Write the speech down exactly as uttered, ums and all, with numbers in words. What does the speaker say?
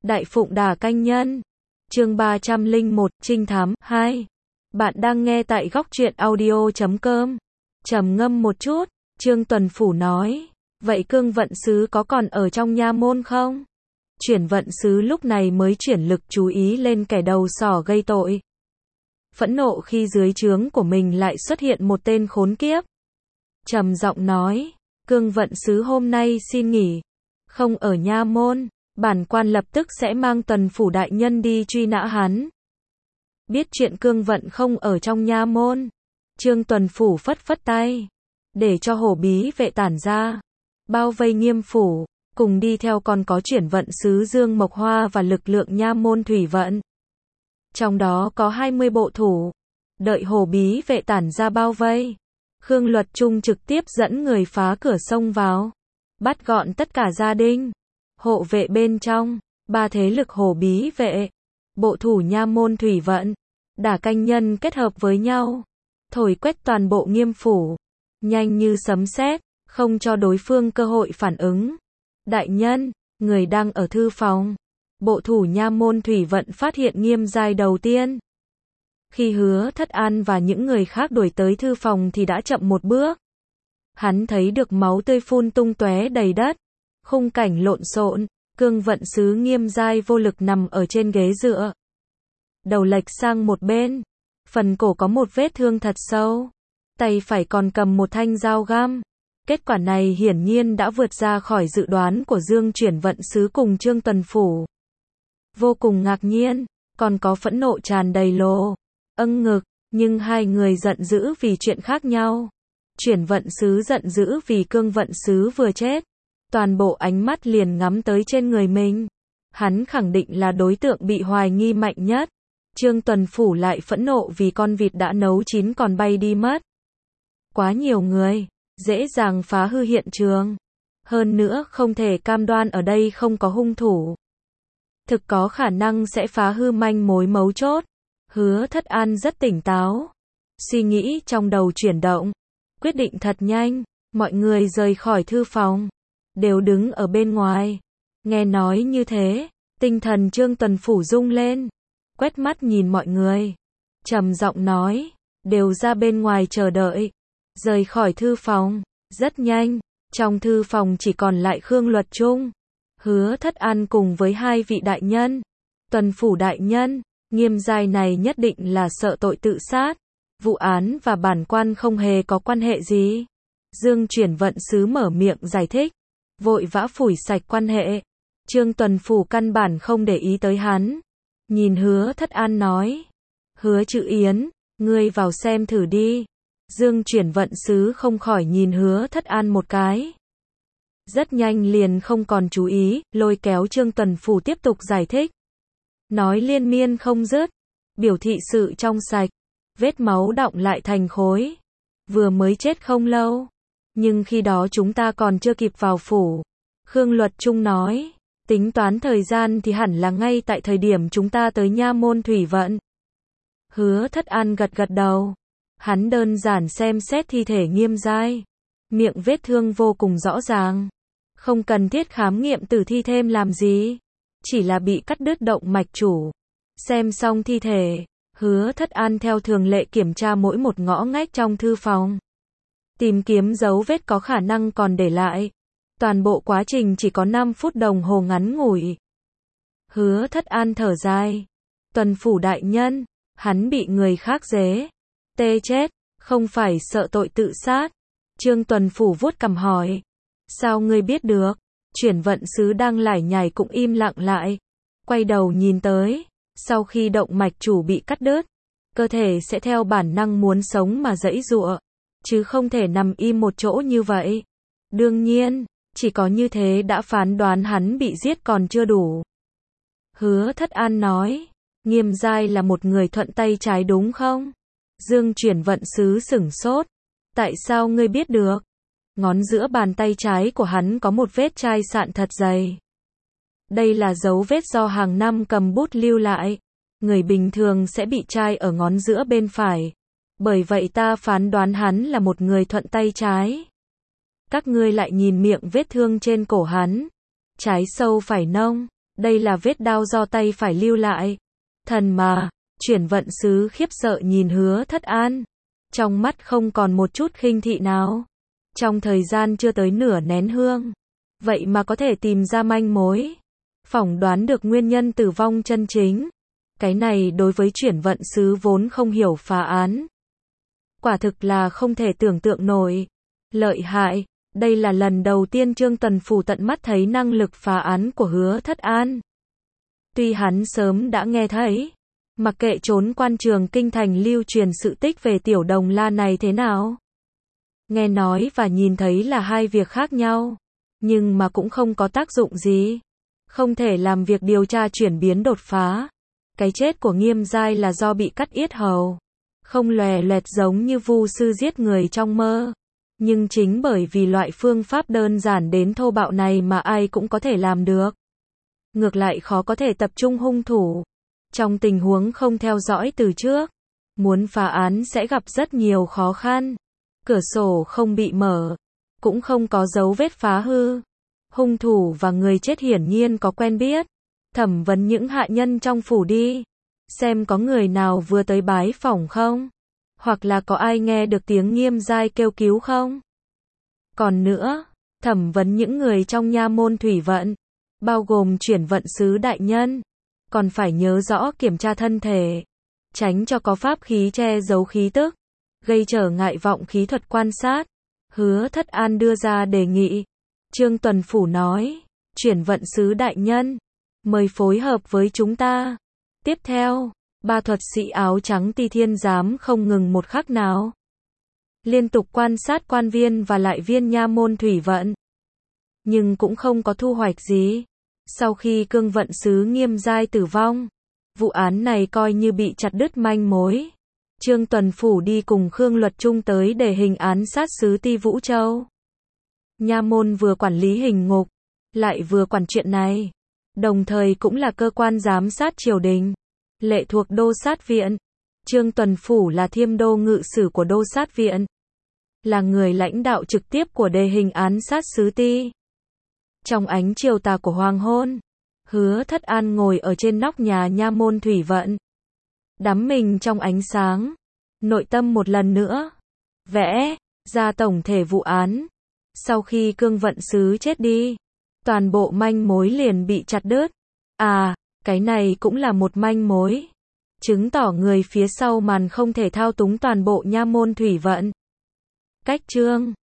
Đại Phụng Đà Canh Nhân. Chương ba trăm lẻ một, Trinh thám hai. Bạn đang nghe tại góc truyện audio chấm com. Trầm ngâm một chút, Trương Tuần Phủ nói, vậy Cương Vận Sứ có còn ở trong nha môn không? Chuyển Vận Sứ lúc này mới chuyển lực chú ý lên kẻ đầu sỏ gây tội. Phẫn nộ khi dưới trướng của mình lại xuất hiện một tên khốn kiếp. Trầm giọng nói, Cương Vận Sứ hôm nay xin nghỉ, không ở nha môn, bản quan lập tức sẽ mang Tuần Phủ đại nhân đi truy nã hắn. Biết chuyện Cương Vận không ở trong nha môn, Trương Tuần Phủ phất phất tay, để cho hổ bí vệ tản ra, bao vây Nghiêm phủ, cùng đi theo còn có Chuyển Vận Sứ Dương Mộc Hoa và lực lượng nha môn thủy vận. Trong đó có hai mươi bộ thủ, đợi hổ bí vệ tản ra bao vây. Khương Luật Trung trực tiếp dẫn người phá cửa sông vào, bắt gọn tất cả gia đình, hộ vệ bên trong, ba thế lực hổ bí vệ, bộ thủ nha môn thủy vận, Đả Canh Nhân kết hợp với nhau, thổi quét toàn bộ Nghiêm phủ, nhanh như sấm sét, không cho đối phương cơ hội phản ứng. Đại nhân, người đang ở thư phòng. Bộ thủ nha môn thủy vận phát hiện Nghiêm Giai đầu tiên. Khi Hứa Thất An và những người khác đuổi tới thư phòng thì đã chậm một bước. Hắn thấy được máu tươi phun tung tóe đầy đất, khung cảnh lộn xộn, Cương Vận Sứ Nghiêm Giai vô lực nằm ở trên ghế dựa, đầu lệch sang một bên, phần cổ có một vết thương thật sâu, tay phải còn cầm một thanh dao găm. Kết quả này hiển nhiên đã vượt ra khỏi dự đoán của Dương Chuyển Vận Sứ cùng Trương Tuần Phủ. Vô cùng ngạc nhiên, còn có phẫn nộ tràn đầy lỗ âng ngực, nhưng hai người giận dữ vì chuyện khác nhau. Chuyển Vận Sứ giận dữ vì Cương Vận Sứ vừa chết, toàn bộ ánh mắt liền ngắm tới trên người mình. Hắn khẳng định là đối tượng bị hoài nghi mạnh nhất. Trương Tuần Phủ lại phẫn nộ vì con vịt đã nấu chín còn bay đi mất. Quá nhiều người, dễ dàng phá hư hiện trường. Hơn nữa không thể cam đoan ở đây không có hung thủ. Thực có khả năng sẽ phá hư manh mối mấu chốt. Hứa Thất An rất tỉnh táo. Suy nghĩ trong đầu chuyển động. Quyết định thật nhanh. Mọi người rời khỏi thư phòng, đều đứng ở bên ngoài. Nghe nói như thế, tinh thần Trương Tuần Phủ rung lên. Quét mắt nhìn mọi người, trầm giọng nói, đều ra bên ngoài chờ đợi. Rời khỏi thư phòng, rất nhanh, trong thư phòng chỉ còn lại Khương Luật Trung, Hứa Thất An cùng với hai vị đại nhân. Tuần Phủ đại nhân, Nghiêm Giai này nhất định là sợ tội tự sát. Vụ án và bản quan không hề có quan hệ gì. Dương Chuyển Vận Sứ mở miệng giải thích, vội vã phủi sạch quan hệ. Trương Tuần Phủ căn bản không để ý tới hắn. Nhìn Hứa Thất An nói, Hứa Chữ Yến, ngươi vào xem thử đi. Dương Chuyển Vận Sứ không khỏi nhìn Hứa Thất An một cái. Rất nhanh liền không còn chú ý, lôi kéo Trương Tuần Phủ tiếp tục giải thích. Nói liên miên không dứt, biểu thị sự trong sạch, vết máu đọng lại thành khối. Vừa mới chết không lâu, nhưng khi đó chúng ta còn chưa kịp vào phủ. Khương Luật Trung nói, tính toán thời gian thì hẳn là ngay tại thời điểm chúng ta tới nha môn thủy vận. Hứa Thất An gật gật đầu. Hắn đơn giản xem xét thi thể Nghiêm Giai. Miệng vết thương vô cùng rõ ràng. Không cần thiết khám nghiệm tử thi thêm làm gì. Chỉ là bị cắt đứt động mạch chủ. Xem xong thi thể, Hứa Thất An theo thường lệ kiểm tra mỗi một ngõ ngách trong thư phòng. Tìm kiếm dấu vết có khả năng còn để lại. Toàn bộ quá trình chỉ có năm phút đồng hồ ngắn ngủi. Hứa Thất An thở dài. Tuần Phủ đại nhân, hắn bị người khác dế tê chết, không phải sợ tội tự sát. Trương Tuần Phủ vuốt cằm hỏi, sao ngươi biết được? Chuyển Vận Sứ đang lải nhải cũng im lặng lại, quay đầu nhìn tới. Sau khi động mạch chủ bị cắt đứt, cơ thể sẽ theo bản năng muốn sống mà giãy giụa, chứ không thể nằm im một chỗ như vậy. Đương nhiên, chỉ có như thế đã phán đoán hắn bị giết còn chưa đủ. Hứa Thất An nói, Nghiêm Giai là một người thuận tay trái đúng không? Dương Chuyển Vận Sứ sửng sốt. Tại sao ngươi biết được? Ngón giữa bàn tay trái của hắn có một vết chai sạn thật dày. Đây là dấu vết do hàng năm cầm bút lưu lại. Người bình thường sẽ bị chai ở ngón giữa bên phải. Bởi vậy ta phán đoán hắn là một người thuận tay trái. Các ngươi lại nhìn miệng vết thương trên cổ hắn. Trái sâu phải nông, Đây là vết đao do tay phải lưu lại. Thần mà, chuyển vận sứ khiếp sợ nhìn Hứa Thất An. Trong mắt không còn một chút khinh thị nào. Trong thời gian chưa tới nửa nén hương. Vậy mà có thể tìm ra manh mối. Phỏng đoán được nguyên nhân tử vong chân chính. Cái này đối với chuyển vận sứ vốn không hiểu phá án. Quả thực là không thể tưởng tượng nổi. Lợi hại, đây là lần đầu tiên Trương Tuần Phủ tận mắt thấy năng lực phá án của Hứa Thất An. Tuy hắn sớm đã nghe thấy, mặc kệ trốn quan trường kinh thành lưu truyền sự tích về tiểu đồng la này thế nào. Nghe nói và nhìn thấy là hai việc khác nhau, nhưng mà cũng không có tác dụng gì. Không thể làm việc điều tra chuyển biến đột phá. Cái chết của Nghiêm Giai là do bị cắt yết hầu. Không lòe loẹt giống như vu sư giết người trong mơ. Nhưng chính bởi vì loại phương pháp đơn giản đến thô bạo này mà ai cũng có thể làm được. Ngược lại khó có thể tập trung hung thủ. Trong tình huống không theo dõi từ trước, muốn phá án sẽ gặp rất nhiều khó khăn. Cửa sổ không bị mở, cũng không có dấu vết phá hư. Hung thủ và người chết hiển nhiên có quen biết. Thẩm vấn những hạ nhân trong phủ đi, xem có người nào vừa tới bái phỏng không, hoặc là có ai nghe được tiếng Nghiêm Giai kêu cứu không. Còn nữa, thẩm vấn những người trong nha môn thủy vận, bao gồm chuyển vận sứ đại nhân, còn phải nhớ rõ kiểm tra thân thể, tránh cho có pháp khí che giấu khí tức, gây trở ngại vọng khí thuật quan sát. Hứa Thất An đưa ra đề nghị. Trương Tuần Phủ nói, chuyển vận sứ đại nhân, mời phối hợp với chúng ta. Tiếp theo, ba thuật sĩ áo trắng Ti Thiên Giám không ngừng một khắc nào. Liên tục quan sát quan viên và lại viên nha môn thủy vận. Nhưng cũng không có thu hoạch gì. Sau khi cương vận sứ Nghiêm Giai tử vong, vụ án này coi như bị chặt đứt manh mối. Trương Tuần Phủ đi cùng Khương Luật Trung tới để hình án sát sứ Ti Vũ Châu. Nha môn vừa quản lý hình ngục, lại vừa quản chuyện này. Đồng thời cũng là cơ quan giám sát triều đình, lệ thuộc đô sát viện. Trương Tuần Phủ là thiêm đô ngự sử của đô sát viện, là người lãnh đạo trực tiếp của đề hình án sát sứ Ti. Trong ánh chiều tà của hoàng hôn, Hứa Thất An ngồi ở trên nóc nhà nha môn thủy vận, đắm mình trong ánh sáng, nội tâm một lần nữa vẽ ra tổng thể vụ án. Sau khi cương vận sứ chết đi, toàn bộ manh mối liền bị chặt đứt. À, cái này cũng là một manh mối, chứng tỏ người phía sau màn không thể thao túng toàn bộ nha môn thủy vận. Cách chương